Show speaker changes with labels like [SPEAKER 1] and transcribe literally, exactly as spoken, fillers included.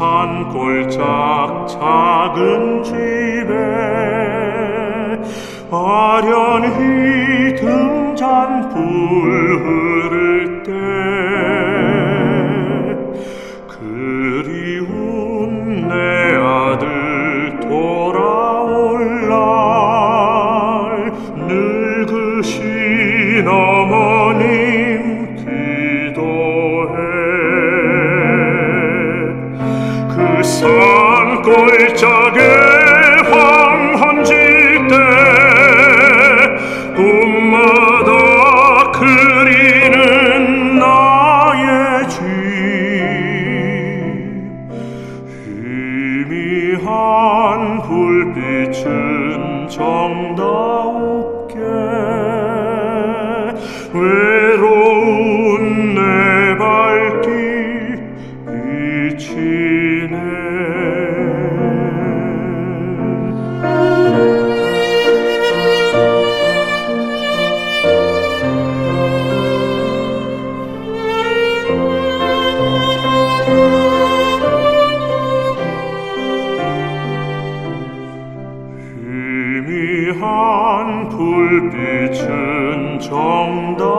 [SPEAKER 1] 산골짝 작은 집에 아련히 등잔불 흐를 때 그리운 내 아들 돌아올 날 늙으신 어머님 기도해. 그 산골짜기에 황혼질 때 꿈마다 그리는 나의 집 희미한 불빛은 정다웁게 외로운 내 발길 비치네. 희미한 불빛은 정다